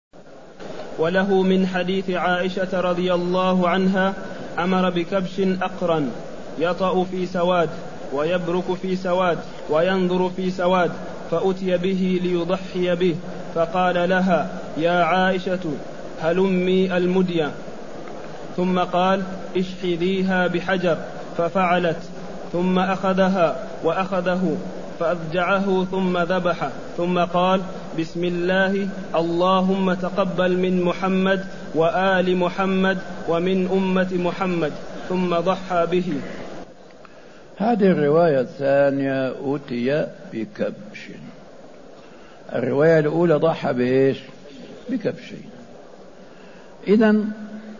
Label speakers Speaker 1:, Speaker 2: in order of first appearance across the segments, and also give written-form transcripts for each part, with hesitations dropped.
Speaker 1: وله من حديث عائشة رضي الله عنها: أمر بكبش أقرن يطأ في سواد ويبرك في سواد وينظر في سواد، فأتي به ليضحي به، فقال لها: يا عائشة هلمي المدية. ثم قال: اشحذيها بحجر، ففعلت، ثم أخذها وأخذه فأضجعه ثم ذبحه، ثم قال: بسم الله، اللهم تقبل من محمد وآل محمد ومن أمة محمد، ثم ضحى به.
Speaker 2: هذه الرواية الثانية: أتي بكبش. الرواية الأولى ضحى بإيش؟ بكبشين. إذن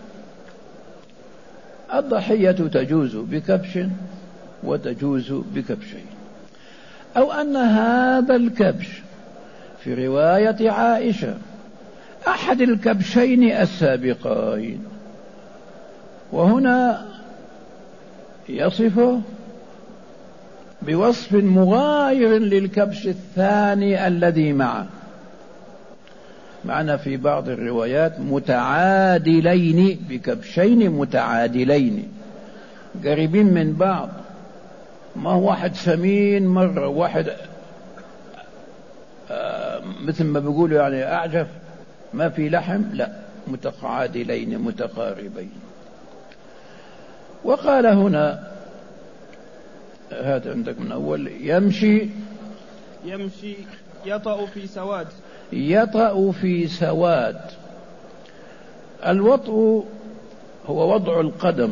Speaker 2: الضحية تجوز بكبش وتجوز بكبشين، أو أن هذا الكبش في رواية عائشة أحد الكبشين السابقين، وهنا يصفه بوصف مغاير للكبش الثاني الذي معه. معنا في بعض الروايات متعادلين، بكبشين متعادلين قريبين من بعض، ما هو واحد سمين مرة واحد مثل ما بيقولوا يعني أعجف ما في لحم، لا، متعادلين متقاربين. وقال هنا هذا عندك من أول: يمشي
Speaker 1: يطأ في سواد.
Speaker 2: يطأ في سواد. الوطء هو وضع القدم،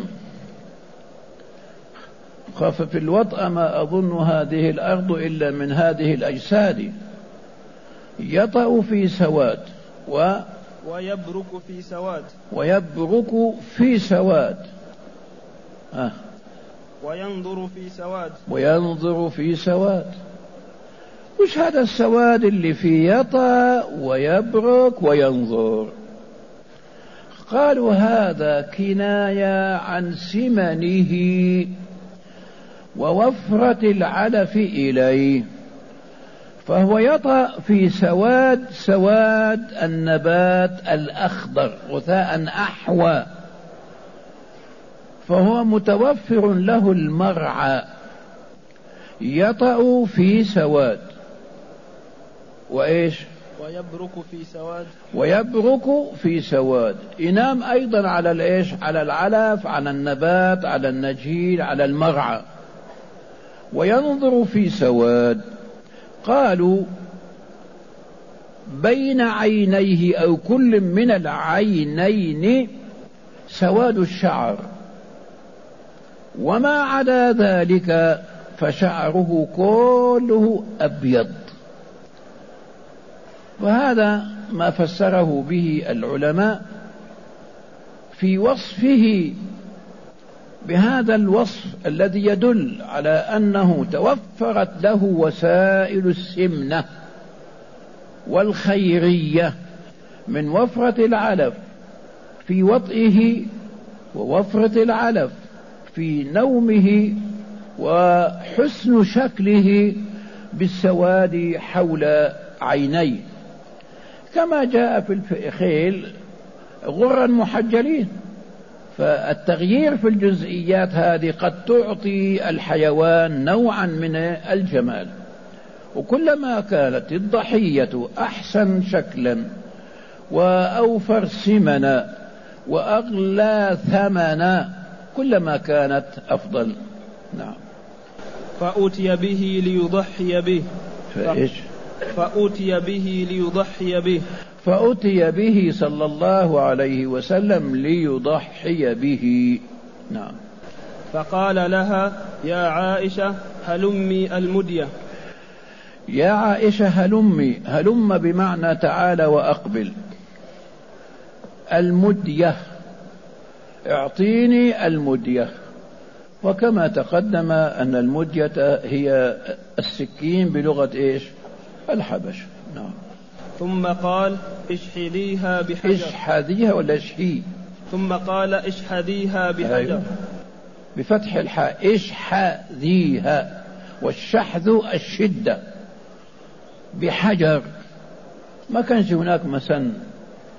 Speaker 2: خاف في الوطأ ما أظن هذه الأرض إلا من هذه الأجساد. يطأ في سواد
Speaker 1: ويبرك في سواد.
Speaker 2: ويبرك في سواد.
Speaker 1: وينظر في سواد.
Speaker 2: وينظر في سواد. وش هذا السواد اللي فيه يطأ ويبرك وينظر؟ قالوا هذا كناية عن سمنه ووفرة العلف إليه، فهو يطأ في سواد النبات الأخضر غثاء أحوى، فهو متوفر له المرعى. يطأ في سواد وإيش؟
Speaker 1: ويبرك في سواد.
Speaker 2: ويبرك في سواد. ينام أيضا على الإيش؟ على العلف، على النبات، على النجيل، على المرعى. وينظر في سواد. قالوا بين عينيه أو كل من العينين سواد الشعر، وما عدا ذلك فشعره كله أبيض. وهذا ما فسره به العلماء في وصفه بهذا الوصف الذي يدل على أنه توفرت له وسائل السمنة والخيرية من وفرة العلف في وطئه ووفرة العلف في نومه وحسن شكله بالسواد حول عينيه، كما جاء في الخيل غرا محجلين. فالتغيير في الجزئيات هذه قد تعطي الحيوان نوعا من الجمال، وكلما كانت الضحية أحسن شكلا وأوفر سمنا وأغلى ثمنا كلما كانت أفضل. نعم.
Speaker 1: فأتي به ليضحي به.
Speaker 2: فإيش؟
Speaker 1: فأتي به ليضحي به.
Speaker 2: فأتي به صلى الله عليه وسلم ليضحي به. نعم.
Speaker 1: فقال لها: يا عائشة هلمي المدية.
Speaker 2: يا عائشة هلمي. هلم بمعنى تعالى وأقبل. المدية، اعطيني المدية. وكما تقدم أن المدية هي السكين بلغة إيش؟ الحبش. نعم.
Speaker 1: ثم قال: اشحذيها بحجر.
Speaker 2: اشحذيها ولا اشحي؟
Speaker 1: ثم قال: اشحذيها بحجر.
Speaker 2: أيوه. بفتح الحاء. اشحذيها، والشحذ الشدة، بحجر. ما كانش هناك مسن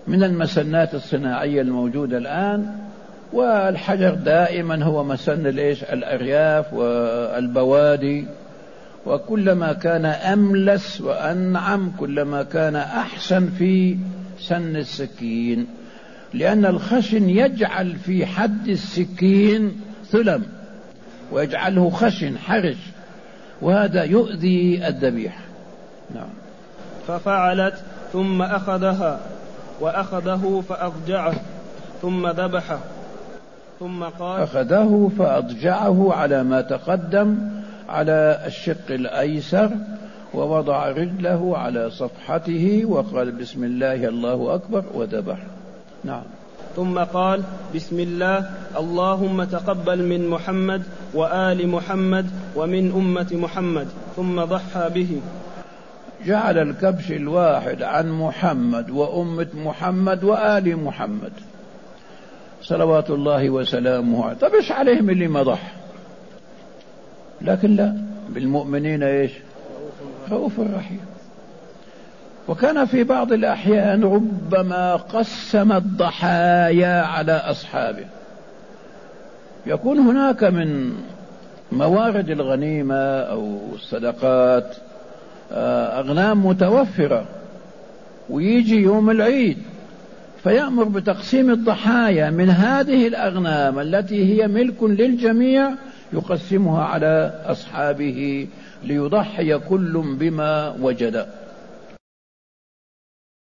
Speaker 2: من المسنات الصناعية الموجودة الآن. والحجر دائما هو مسن الأرياف والبوادي، وكلما كان أملس وأنعم كلما كان أحسن في سن السكين، لأن الخشن يجعل في حد السكين ثلم ويجعله خشن حرج، وهذا يؤذي الذبيح. نعم.
Speaker 1: ففعلت ثم وأخذه فأضجعه ثم ذبحه، ثم قال
Speaker 2: أخذه فأضجعه على ما تقدم على الشق الأيسر، ووضع رجله على صفحته وقال بسم الله الله أكبر وذبح. نعم.
Speaker 1: ثم قال بسم الله اللهم تقبل من محمد وآل محمد ومن أمة محمد، ثم ضحى به.
Speaker 2: جعل الكبش الواحد عن محمد وأمة محمد وآل محمد صلوات الله وسلامه عليه. طب ايش عليهم اللي ما ضح؟ لكن لا، بالمؤمنين ايش؟ رؤوف رحيم. وكان في بعض الأحيان ربما قسم الضحايا على أصحابه، يكون هناك من موارد الغنيمة أو الصدقات أغنام متوفرة، ويجي يوم العيد فيأمر بتقسيم الضحايا من هذه الأغنام التي هي ملك للجميع، يقسمها على أصحابه ليضحي كل بما وجد.